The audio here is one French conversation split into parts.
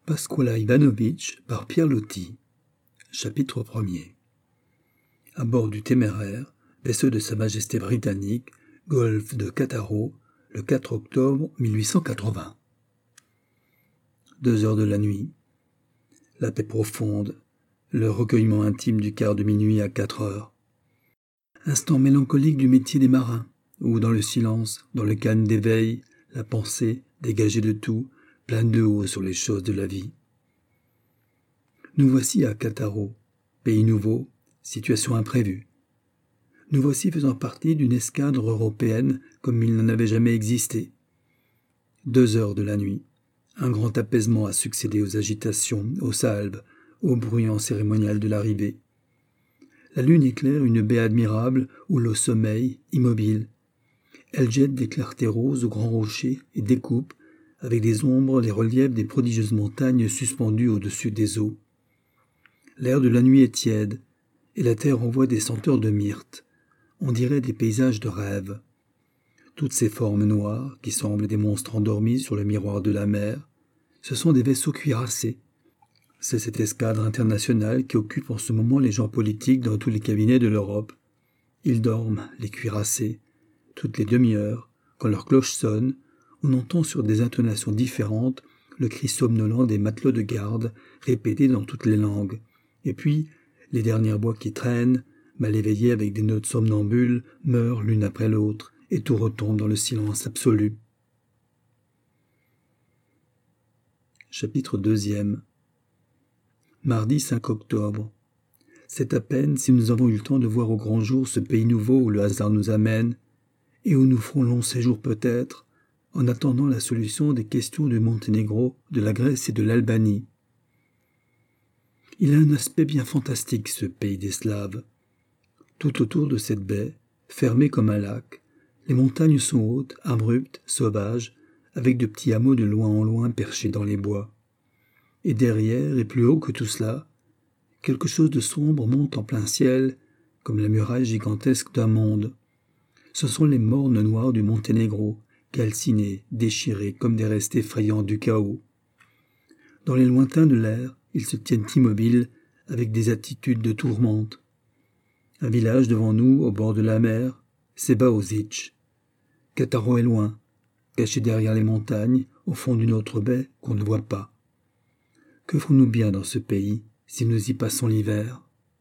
Pasquala Ivanovic par Pierre Loti. Chapitre 1er. À bord du Téméraire, vaisseau de Sa Majesté britannique, golfe de Cattaro, le 4 octobre 1880. 2 heures de la nuit. La paix profonde, le recueillement intime du quart de minuit à 4 heures. Instant mélancolique du métier des marins, où dans le silence, dans le calme d'éveil, la pensée, dégagée de tout, plane de haut sur les choses de la vie. Nous voici à Cattaro, pays nouveau, situation imprévue. Nous voici faisant partie d'une escadre européenne comme il n'en avait jamais existé. 2 heures de la nuit. Un grand apaisement a succédé aux agitations, aux salves, au bruyant cérémonial de l'arrivée. La lune éclaire une baie admirable où l'eau sommeille, immobile. Elle jette des clartés roses aux grands rochers et découpe, avec des ombres, les reliefs des prodigieuses montagnes suspendues au-dessus des eaux. L'air de la nuit est tiède, et la terre envoie des senteurs de myrte. On dirait des paysages de rêve. Toutes ces formes noires, qui semblent des monstres endormis sur le miroir de la mer, ce sont des vaisseaux cuirassés. C'est cette escadre internationale qui occupe en ce moment les gens politiques dans tous les cabinets de l'Europe. Ils dorment, les cuirassés. Toutes les demi-heures, quand leur cloche sonne, on entend sur des intonations différentes le cri somnolent des matelots de garde, répété dans toutes les langues. Et puis, les dernières voix qui traînent, mal éveillées avec des notes somnambules, meurent l'une après l'autre, et tout retombe dans le silence absolu. Chapitre 2e. Mardi 5 octobre. C'est à peine si nous avons eu le temps de voir au grand jour ce pays nouveau où le hasard nous amène, et où nous ferons long séjour peut-être, en attendant la solution des questions du Monténégro, de la Grèce et de l'Albanie. Il a un aspect bien fantastique, ce pays des Slaves. Tout autour de cette baie, fermée comme un lac, les montagnes sont hautes, abruptes, sauvages, avec de petits hameaux de loin en loin perchés dans les bois. Et derrière, et plus haut que tout cela, quelque chose de sombre monte en plein ciel, comme la muraille gigantesque d'un monde. Ce sont les mornes noirs du Monténégro, calcinés, déchirés comme des restes effrayants du chaos. Dans les lointains de l'air, ils se tiennent immobiles avec des attitudes de tourmente. Un village devant nous, au bord de la mer, c'est Baozic. Cattaro est loin, caché derrière les montagnes, au fond d'une autre baie qu'on ne voit pas. Que ferons-nous bien dans ce pays si nous y passons l'hiver?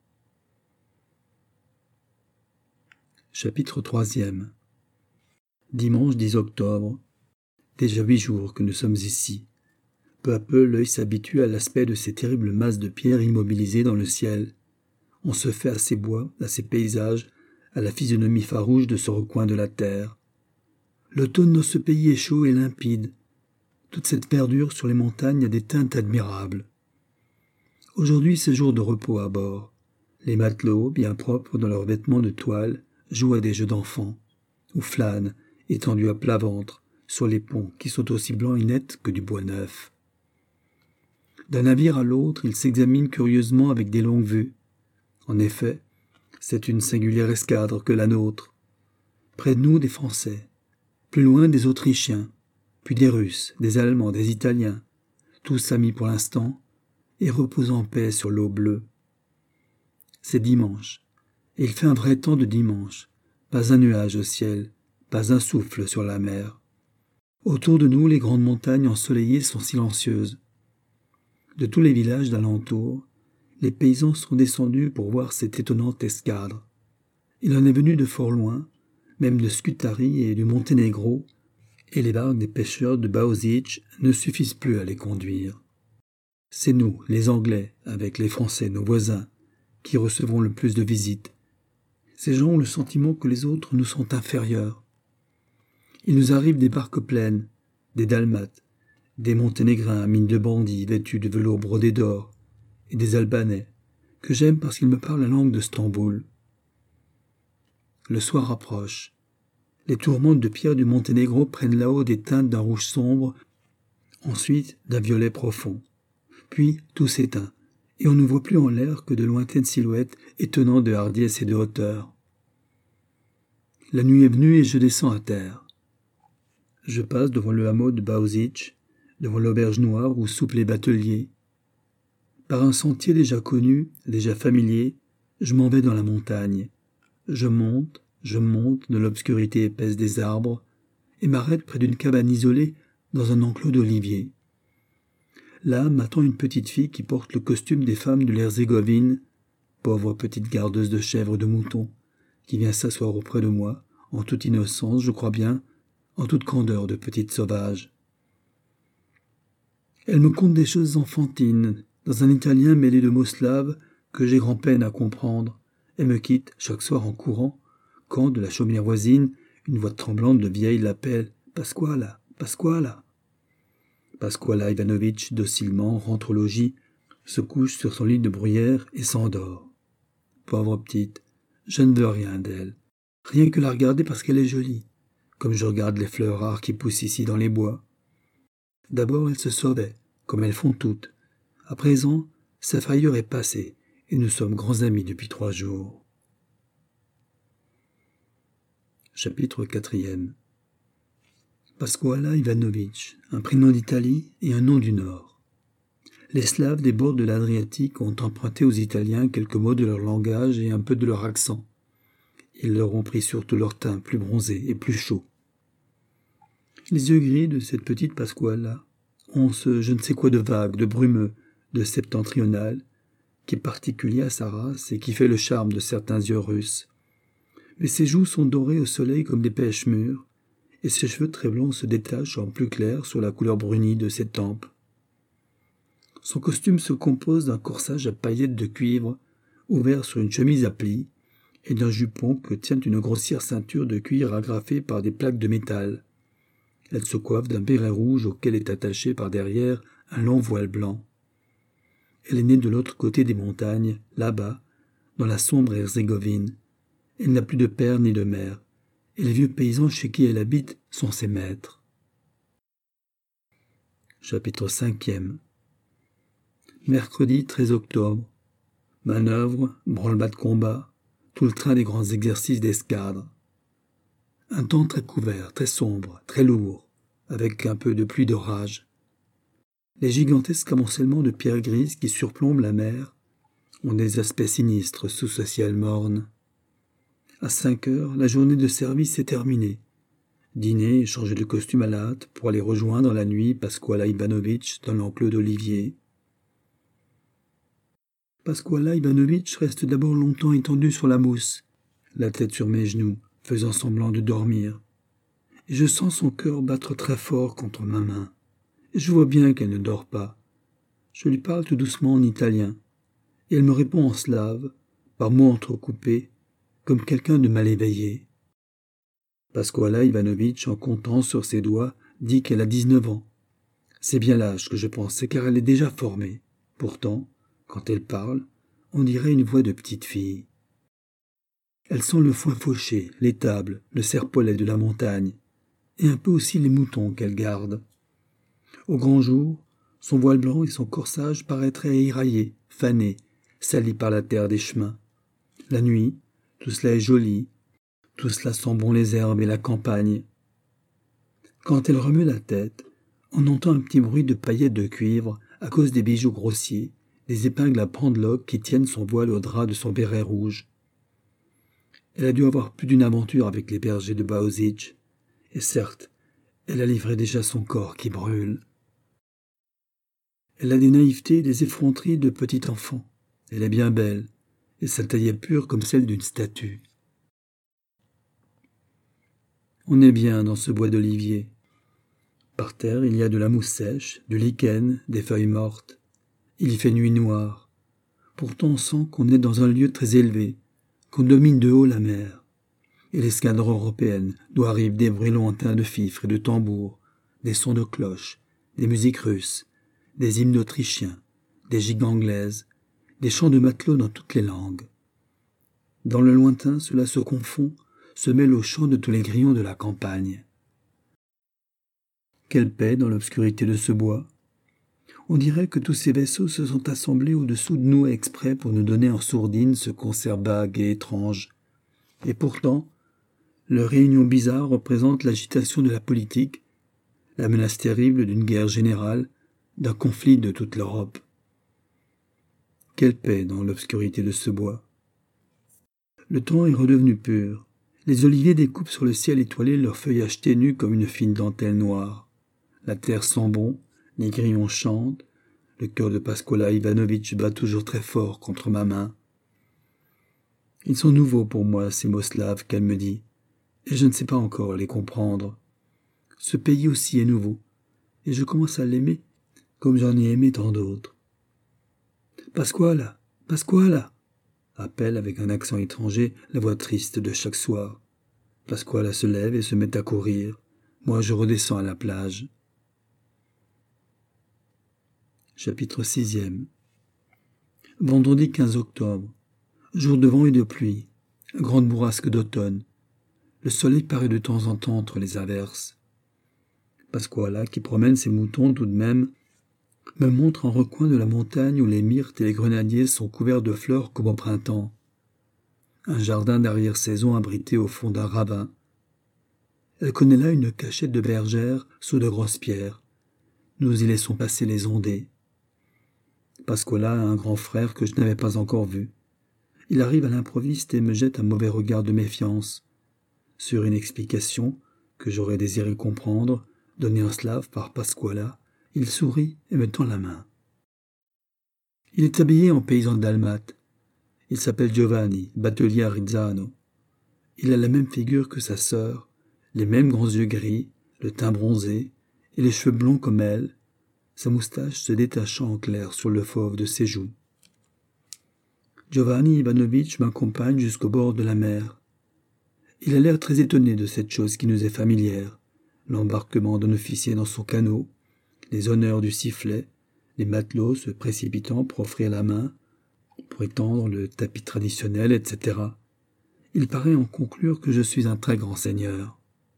Chapitre 3e. Dimanche 10 octobre. Déjà 8 jours que nous sommes ici. Peu à peu, l'œil s'habitue à l'aspect de ces terribles masses de pierres immobilisées dans le ciel. On se fait à ces bois, à ces paysages, à la physionomie farouche de ce recoin de la terre. L'automne dans ce pays est chaud et limpide. Toute cette verdure sur les montagnes a des teintes admirables. Aujourd'hui, c'est jour de repos à bord. Les matelots, bien propres dans leurs vêtements de toile, jouent à des jeux d'enfants, ou flânent, étendus à plat ventre, sur les ponts qui sont aussi blancs et nets que du bois neuf. D'un navire à l'autre, ils s'examinent curieusement avec des longues vues. En effet, c'est une singulière escadre que la nôtre. Près de nous, des Français, plus loin des Autrichiens, puis des Russes, des Allemands, des Italiens, tous amis pour l'instant, et reposant en paix sur l'eau bleue. C'est dimanche, et il fait un vrai temps de dimanche, pas un nuage au ciel, pas un souffle sur la mer. Autour de nous, les grandes montagnes ensoleillées sont silencieuses. De tous les villages d'alentour, les paysans sont descendus pour voir cette étonnante escadre. Il en est venu de fort loin, même de Scutari et du Monténégro, et les barques des pêcheurs de Baozic ne suffisent plus à les conduire. C'est nous, les Anglais, avec les Français, nos voisins, qui recevons le plus de visites. Ces gens ont le sentiment que les autres nous sont inférieurs. Il nous arrive des barques pleines, des Dalmates, des Monténégrins à mine de bandits vêtus de velours brodé d'or, et des Albanais, que j'aime parce qu'ils me parlent la langue de Stamboul. Le soir approche. Les tourmentes de pierre du Monténégro prennent là-haut des teintes d'un rouge sombre, ensuite d'un violet profond. Puis tout s'éteint, et on ne voit plus en l'air que de lointaines silhouettes étonnant de hardiesse et de hauteur. La nuit est venue et je descends à terre. Je passe devant le hameau de Baozic, devant l'auberge noire où soupent les bateliers. Par un sentier déjà connu, déjà familier, je m'en vais dans la montagne. Je monte de l'obscurité épaisse des arbres, et m'arrête près d'une cabane isolée dans un enclos d'oliviers. Là m'attend une petite fille qui porte le costume des femmes de l'Herzégovine, pauvre petite gardeuse de chèvres et de moutons, qui vient s'asseoir auprès de moi, en toute innocence, je crois bien, en toute candeur de petite sauvage. Elle me conte des choses enfantines, dans un italien mêlé de mots slaves que j'ai grand-peine à comprendre, et me quitte chaque soir en courant, quand, de la chaumière voisine, une voix tremblante de vieille l'appelle « Pasquala, Pasquala ». Pasquala Ivanovitch, docilement, rentre au logis, se couche sur son lit de bruyère et s'endort. Pauvre petite, je ne veux rien d'elle, rien que la regarder parce qu'elle est jolie, comme je regarde les fleurs rares qui poussent ici dans les bois. D'abord elle se sauvait, comme elles font toutes. À présent, sa frayeur est passée, et nous sommes grands amis depuis 3 jours. Chapitre 4. Pasquala Ivanovitch, un prénom d'Italie et un nom du Nord. Les Slaves des bords de l'Adriatique ont emprunté aux Italiens quelques mots de leur langage et un peu de leur accent. Ils leur ont pris surtout leur teint plus bronzé et plus chaud. Les yeux gris de cette petite Pasquala ont ce je ne sais quoi de vague, de brumeux, de septentrional, qui est particulier à sa race et qui fait le charme de certains yeux russes. Mais ses joues sont dorées au soleil comme des pêches mûres, et ses cheveux très blonds se détachent en plus clair sur la couleur brunie de ses tempes. Son costume se compose d'un corsage à paillettes de cuivre, ouvert sur une chemise à plis, et d'un jupon que tient une grossière ceinture de cuir agrafée par des plaques de métal. Elle se coiffe d'un béret rouge auquel est attaché par derrière un long voile blanc. Elle est née de l'autre côté des montagnes, là-bas, dans la sombre Herzégovine. Elle n'a plus de père ni de mère, et les vieux paysans chez qui elle habite sont ses maîtres. Chapitre 5. Mercredi 13 octobre. Manœuvre, branle-bas de combat, tout le train des grands exercices d'escadre. Un temps très couvert, très sombre, très lourd, avec un peu de pluie d'orage. Les gigantesques amoncellements de pierres grises qui surplombent la mer ont des aspects sinistres sous ce ciel morne. À 5 heures, la journée de service est terminée. Dîner et changer de costume à la hâte pour aller rejoindre la nuit Pasquala Ivanovitch dans l'enclos d'olivier. Pasquala Ivanovitch reste d'abord longtemps étendue sur la mousse, la tête sur mes genoux, faisant semblant de dormir. Et je sens son cœur battre très fort contre ma main. Et je vois bien qu'elle ne dort pas. Je lui parle tout doucement en italien, et elle me répond en slave, par mots entrecoupés, comme quelqu'un de mal éveillé. Pasquala Ivanovitch, en comptant sur ses doigts, dit qu'elle a 19 ans. C'est bien l'âge que je pensais, car elle est déjà formée. Pourtant, quand elle parle, on dirait une voix de petite fille. Elle sent le foin fauché, l'étable, le serpolet de la montagne, et un peu aussi les moutons qu'elle garde. Au grand jour, son voile blanc et son corsage paraîtraient éraillés, fanés, salis par la terre des chemins. La nuit, tout cela est joli, tout cela sent bon les herbes et la campagne. Quand elle remet la tête, on entend un petit bruit de paillettes de cuivre à cause des bijoux grossiers, des épingles à pendeloques qui tiennent son voile au drap de son béret rouge. Elle a dû avoir plus d'une aventure avec les bergers de Baozic, et certes, elle a livré déjà son corps qui brûle. Elle a des naïvetés et des effronteries de petit enfant. Elle est bien belle, et sa taille est pure comme celle d'une statue. On est bien dans ce bois d'olivier. Par terre, il y a de la mousse sèche, du lichen, des feuilles mortes. Il y fait nuit noire. Pourtant, on sent qu'on est dans un lieu très élevé, qu'on domine de haut la mer. Et l'escadre européenne, d'où arrivent des bruits lointains de fifres et de tambours, des sons de cloches, des musiques russes, des hymnes autrichiens, des gigues anglaises, des chants de matelots dans toutes les langues. Dans le lointain, cela se confond, se mêle aux chants de tous les grillons de la campagne. Quelle paix dans l'obscurité de ce bois. On dirait que tous ces vaisseaux se sont assemblés au-dessous de nous exprès pour nous donner en sourdine ce concert vague et étrange. Et pourtant, leur réunion bizarre représente l'agitation de la politique, la menace terrible d'une guerre générale, d'un conflit de toute l'Europe. Quelle paix dans l'obscurité de ce bois. Le temps est redevenu pur. Les oliviers découpent sur le ciel étoilé leur feuillage ténu comme une fine dentelle noire. La terre sent bon, les grillons chantent, le cœur de Pasquala Ivanovitch bat toujours très fort contre ma main. Ils sont nouveaux pour moi, ces mots slaves qu'elle me dit, et je ne sais pas encore les comprendre. Ce pays aussi est nouveau, et je commence à l'aimer comme j'en ai aimé tant d'autres. Pasquala, Pasquala, appelle avec un accent étranger la voix triste de chaque soir. Pasquala se lève et se met à courir. Moi, je redescends à la plage. Chapitre 6e. Vendredi 15 octobre. Jour de vent et de pluie. Grande bourrasque d'automne. Le soleil paraît de temps en temps entre les averses. Pasquala, qui promène ses moutons tout de même, me montre un recoin de la montagne où les myrtes et les grenadiers sont couverts de fleurs comme au printemps. Un jardin d'arrière-saison abrité au fond d'un ravin. Elle connaît là une cachette de bergère sous de grosses pierres. Nous y laissons passer les ondées. Pasquala a un grand frère que je n'avais pas encore vu. Il arrive à l'improviste et me jette un mauvais regard de méfiance. Sur une explication, que j'aurais désiré comprendre, donnée en slave par Pasquala, il sourit et me tend la main. Il est habillé en paysan dalmate. Il s'appelle Giovanni, batelier à Rizzano. Il a la même figure que sa sœur, les mêmes grands yeux gris, le teint bronzé, et les cheveux blonds comme elle, sa moustache se détachant en clair sur le fauve de ses joues. Giovanni Ivanovitch m'accompagne jusqu'au bord de la mer. Il a l'air très étonné de cette chose qui nous est familière, l'embarquement d'un officier dans son canot, les honneurs du sifflet, les matelots se précipitant pour offrir la main, pour étendre le tapis traditionnel, etc. Il paraît en conclure que je suis un très grand seigneur.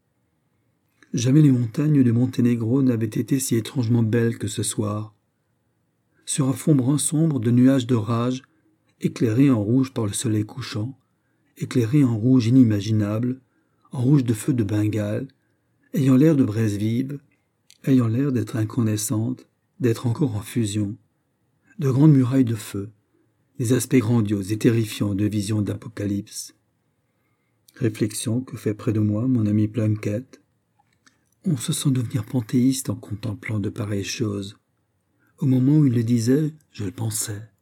Jamais les montagnes de Monténégro n'avaient été si étrangement belles que ce soir. Sur un fond brun sombre de nuages d'orage, éclairé en rouge par le soleil couchant, éclairé en rouge inimaginable, en rouge de feu de Bengale, ayant l'air de braises vives, ayant l'air d'être incandescentes, d'être encore en fusion, de grandes murailles de feu, des aspects grandioses et terrifiants de visions d'apocalypse. Réflexion que fait près de moi mon ami Plunkett. On se sent devenir panthéiste en contemplant de pareilles choses. Au moment où il le disait, je le pensais.